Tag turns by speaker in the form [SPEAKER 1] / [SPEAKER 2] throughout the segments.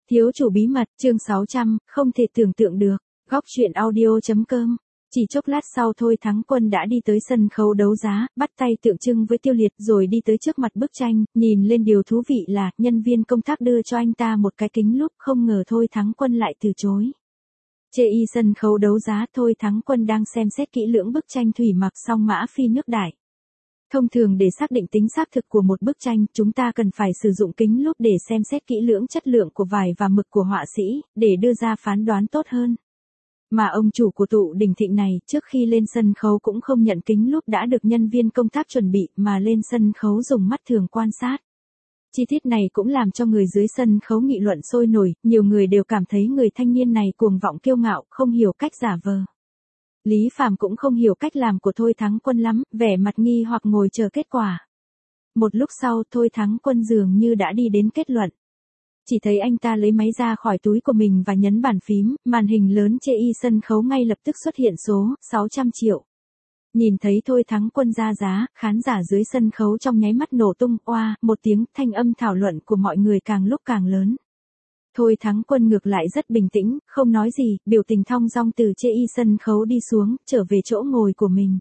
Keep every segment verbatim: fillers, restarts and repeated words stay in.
[SPEAKER 1] Thiếu chủ bí mật, chương sáu trăm, không thể tưởng tượng được. Góc truyện audio chấm com. Chỉ chốc lát sau Thôi Thắng Quân đã đi tới sân khấu đấu giá, bắt tay tượng trưng với Tiêu Liệt rồi đi tới trước mặt bức tranh, nhìn lên điều thú vị là, nhân viên công tác đưa cho anh ta một cái kính lúp, không ngờ Thôi Thắng Quân lại từ chối. Chê y sân khấu đấu giá, Thôi Thắng Quân đang xem xét kỹ lưỡng bức tranh thủy mặc song mã phi nước đại. Thông thường để xác định tính xác thực của một bức tranh, chúng ta cần phải sử dụng kính lúp để xem xét kỹ lưỡng chất lượng của vải và mực của họa sĩ, để đưa ra phán đoán tốt hơn. Mà ông chủ của tụ đỉnh thịnh này, trước khi lên sân khấu cũng không nhận kính lúp đã được nhân viên công tác chuẩn bị, mà lên sân khấu dùng mắt thường quan sát. Chi tiết này cũng làm cho người dưới sân khấu nghị luận sôi nổi, nhiều người đều cảm thấy người thanh niên này cuồng vọng kiêu ngạo, không hiểu cách giả vờ. Lý Phàm cũng không hiểu cách làm của Thôi Thắng Quân lắm, vẻ mặt nghi hoặc ngồi chờ kết quả. Một lúc sau Thôi Thắng Quân dường như đã đi đến kết luận. Chỉ thấy anh ta lấy máy ra khỏi túi của mình và nhấn bàn phím, màn hình lớn chê y sân khấu ngay lập tức xuất hiện số sáu trăm triệu. Nhìn thấy Thôi Thắng Quân ra giá, khán giả dưới sân khấu trong nháy mắt nổ tung, oa, một tiếng, thanh âm thảo luận của mọi người càng lúc càng lớn. Thôi Thắng Quân ngược lại rất bình tĩnh, không nói gì, biểu tình thong dong từ chê y sân khấu đi xuống, trở về chỗ ngồi của mình.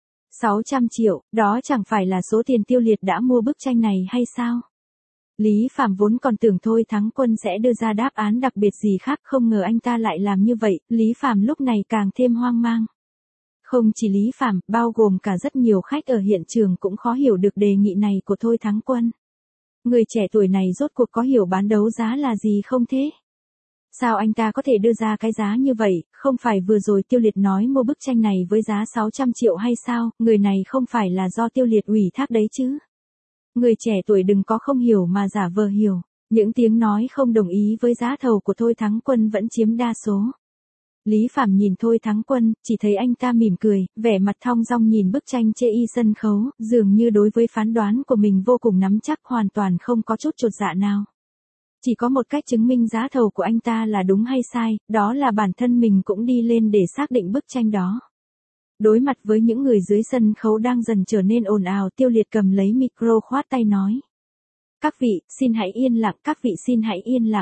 [SPEAKER 1] sáu trăm triệu, đó chẳng phải là số tiền Tiêu Liệt đã mua bức tranh này hay sao? Lý Phàm vốn còn tưởng Thôi Thắng Quân sẽ đưa ra đáp án đặc biệt gì khác, không ngờ anh ta lại làm như vậy, Lý Phàm lúc này càng thêm hoang mang. Không chỉ Lý Phàm, bao gồm cả rất nhiều khách ở hiện trường cũng khó hiểu được đề nghị này của Thôi Thắng Quân. Người trẻ tuổi này rốt cuộc có hiểu bán đấu giá là gì không thế? Sao anh ta có thể đưa ra cái giá như vậy, không phải vừa rồi Tiêu Liệt nói mua bức tranh này với giá sáu trăm triệu hay sao, người này không phải là do Tiêu Liệt ủy thác đấy chứ? Người trẻ tuổi đừng có không hiểu mà giả vờ hiểu, những tiếng nói không đồng ý với giá thầu của Thôi Thắng Quân vẫn chiếm đa số. Lý Phàm nhìn Thôi Thắng Quân, chỉ thấy anh ta mỉm cười, vẻ mặt thong dong nhìn bức tranh chê y sân khấu, dường như đối với phán đoán của mình vô cùng nắm chắc, hoàn toàn không có chút chột dạ nào. Chỉ có một cách chứng minh giá thầu của anh ta là đúng hay sai, đó là bản thân mình cũng đi lên để xác định bức tranh đó. Đối mặt với những người dưới sân khấu đang dần trở nên ồn ào, Tiêu Liệt cầm lấy micro khoát tay nói. Các vị, xin hãy yên lặng, các vị xin hãy yên lặng.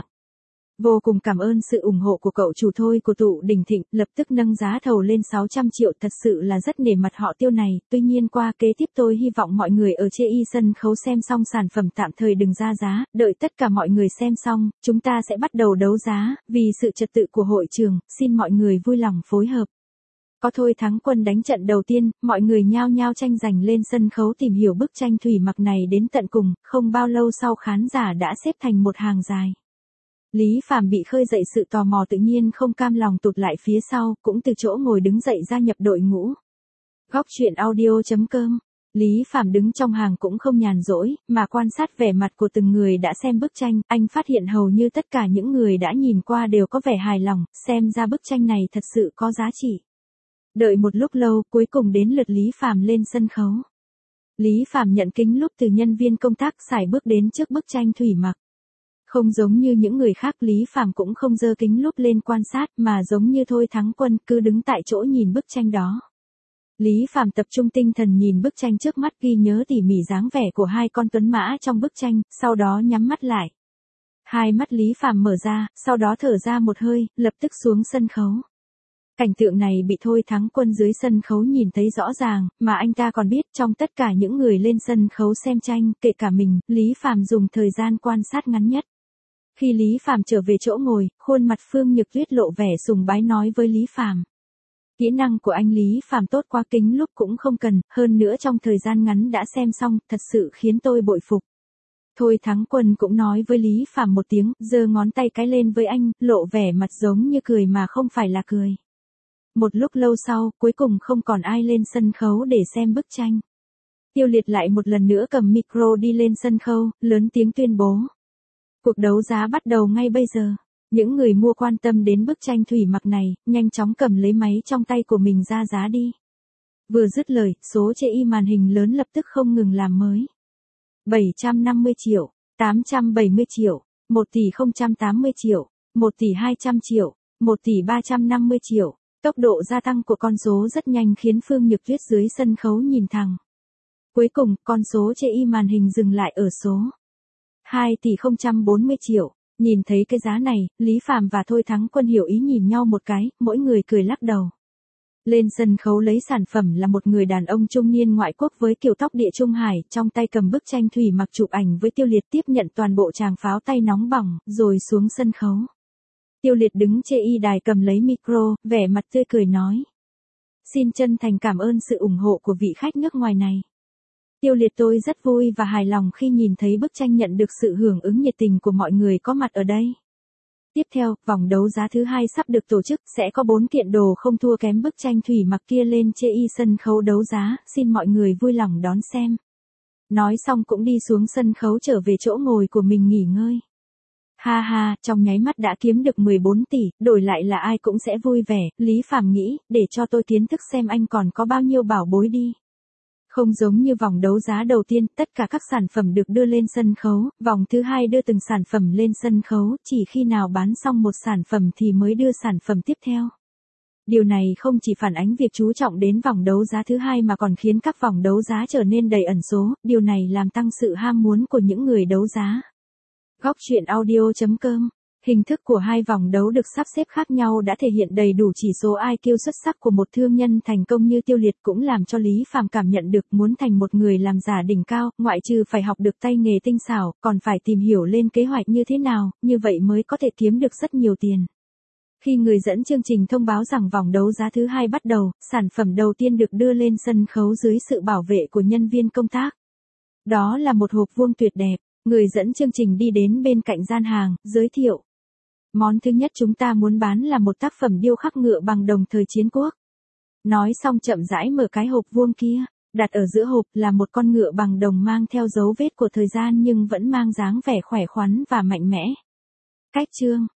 [SPEAKER 1] Vô cùng cảm ơn sự ủng hộ của cậu chủ Thôi của tụ đỉnh thịnh, lập tức nâng giá thầu lên sáu trăm triệu, thật sự là rất nể mặt họ Tiêu này, tuy nhiên qua kế tiếp tôi hy vọng mọi người ở chê y sân khấu xem xong sản phẩm tạm thời đừng ra giá, đợi tất cả mọi người xem xong, chúng ta sẽ bắt đầu đấu giá, vì sự trật tự của hội trường, xin mọi người vui lòng phối hợp. Có Thôi Thắng Quân đánh trận đầu tiên, mọi người nhao nhao tranh giành lên sân khấu tìm hiểu bức tranh thủy mặc này đến tận cùng, không bao lâu sau khán giả đã xếp thành một hàng dài. Lý Phàm bị khơi dậy sự tò mò tự nhiên không cam lòng tụt lại phía sau, cũng từ chỗ ngồi đứng dậy gia nhập đội ngũ. Góc truyện audio chấm com. Lý Phàm đứng trong hàng cũng không nhàn rỗi, mà quan sát vẻ mặt của từng người đã xem bức tranh, anh phát hiện hầu như tất cả những người đã nhìn qua đều có vẻ hài lòng, xem ra bức tranh này thật sự có giá trị. Đợi một lúc lâu, cuối cùng đến lượt Lý Phàm lên sân khấu. Lý Phàm nhận kính lúp từ nhân viên công tác, sải bước đến trước bức tranh thủy mặc. Không giống như những người khác, Lý Phàm cũng không giơ kính lúp lên quan sát, mà giống như Thôi Thắng Quân, cứ đứng tại chỗ nhìn bức tranh đó. Lý Phàm tập trung tinh thần nhìn bức tranh trước mắt, ghi nhớ tỉ mỉ dáng vẻ của hai con tuấn mã trong bức tranh, sau đó nhắm mắt lại. Hai mắt Lý Phàm mở ra, sau đó thở ra một hơi, lập tức xuống sân khấu. Cảnh tượng này bị Thôi Thắng Quân dưới sân khấu nhìn thấy rõ ràng, mà anh ta còn biết trong tất cả những người lên sân khấu xem tranh, kể cả mình, Lý Phàm dùng thời gian quan sát ngắn nhất. Khi Lý Phàm trở về chỗ ngồi, khuôn mặt Phương Nhược Tuyết lộ vẻ sùng bái nói với Lý Phàm. Kỹ năng của anh Lý Phàm tốt quá, kính lúp cũng không cần, hơn nữa trong thời gian ngắn đã xem xong, thật sự khiến tôi bội phục. Thôi Thắng Quân cũng nói với Lý Phàm một tiếng, giơ ngón tay cái lên với anh, lộ vẻ mặt giống như cười mà không phải là cười. Một lúc lâu sau, cuối cùng không còn ai lên sân khấu để xem bức tranh. Tiêu Liệt lại một lần nữa cầm micro đi lên sân khấu, lớn tiếng tuyên bố. Cuộc đấu giá bắt đầu ngay bây giờ. Những người mua quan tâm đến bức tranh thủy mặc này, nhanh chóng cầm lấy máy trong tay của mình ra giá đi. Vừa dứt lời, số chê y màn hình lớn lập tức không ngừng làm mới. bảy trăm năm mươi triệu, tám trăm bảy mươi triệu, một tỷ không trăm tám mươi triệu, một tỷ hai trăm triệu, một tỷ ba trăm năm mươi triệu. Tốc độ gia tăng của con số rất nhanh khiến Phương Nhược Tuyết dưới sân khấu nhìn thẳng. Cuối cùng, con số chê y màn hình dừng lại ở số hai tỷ không trăm bốn mươi triệu. Nhìn thấy cái giá này, Lý Phàm và Thôi Thắng Quân hiểu ý nhìn nhau một cái, mỗi người cười lắc đầu. Lên sân khấu lấy sản phẩm là một người đàn ông trung niên ngoại quốc với kiểu tóc địa Trung Hải, trong tay cầm bức tranh thủy mặc chụp ảnh với Tiêu Liệt, tiếp nhận toàn bộ tràng pháo tay nóng bỏng, rồi xuống sân khấu. Tiêu Liệt đứng trên y đài cầm lấy micro, vẻ mặt tươi cười nói. Xin chân thành cảm ơn sự ủng hộ của vị khách nước ngoài này. Tiêu Liệt tôi rất vui và hài lòng khi nhìn thấy bức tranh nhận được sự hưởng ứng nhiệt tình của mọi người có mặt ở đây. Tiếp theo, vòng đấu giá thứ hai sắp được tổ chức, sẽ có bốn kiện đồ không thua kém bức tranh thủy mặc kia lên chê y sân khấu đấu giá, xin mọi người vui lòng đón xem. Nói xong cũng đi xuống sân khấu trở về chỗ ngồi của mình nghỉ ngơi. Ha ha, trong nháy mắt đã kiếm được mười bốn tỷ, đổi lại là ai cũng sẽ vui vẻ, Lý Phàm nghĩ, để cho tôi kiến thức xem anh còn có bao nhiêu bảo bối đi. Không giống như vòng đấu giá đầu tiên, tất cả các sản phẩm được đưa lên sân khấu, vòng thứ hai đưa từng sản phẩm lên sân khấu, chỉ khi nào bán xong một sản phẩm thì mới đưa sản phẩm tiếp theo. Điều này không chỉ phản ánh việc chú trọng đến vòng đấu giá thứ hai mà còn khiến các vòng đấu giá trở nên đầy ẩn số, điều này làm tăng sự ham muốn của những người đấu giá. Góc truyện audio chấm com. Hình thức của hai vòng đấu được sắp xếp khác nhau đã thể hiện đầy đủ chỉ số i kiu xuất sắc của một thương nhân thành công như Tiêu Liệt, cũng làm cho Lý Phàm cảm nhận được muốn thành một người làm giả đỉnh cao, ngoại trừ phải học được tay nghề tinh xảo, còn phải tìm hiểu lên kế hoạch như thế nào, như vậy mới có thể kiếm được rất nhiều tiền. Khi người dẫn chương trình thông báo rằng vòng đấu giá thứ hai bắt đầu, sản phẩm đầu tiên được đưa lên sân khấu dưới sự bảo vệ của nhân viên công tác. Đó là một hộp vuông tuyệt đẹp. Người dẫn chương trình đi đến bên cạnh gian hàng, giới thiệu. Món thứ nhất chúng ta muốn bán là một tác phẩm điêu khắc ngựa bằng đồng thời chiến quốc. Nói xong chậm rãi mở cái hộp vuông kia, đặt ở giữa hộp là một con ngựa bằng đồng mang theo dấu vết của thời gian nhưng vẫn mang dáng vẻ khỏe khoắn và mạnh mẽ. Cách chương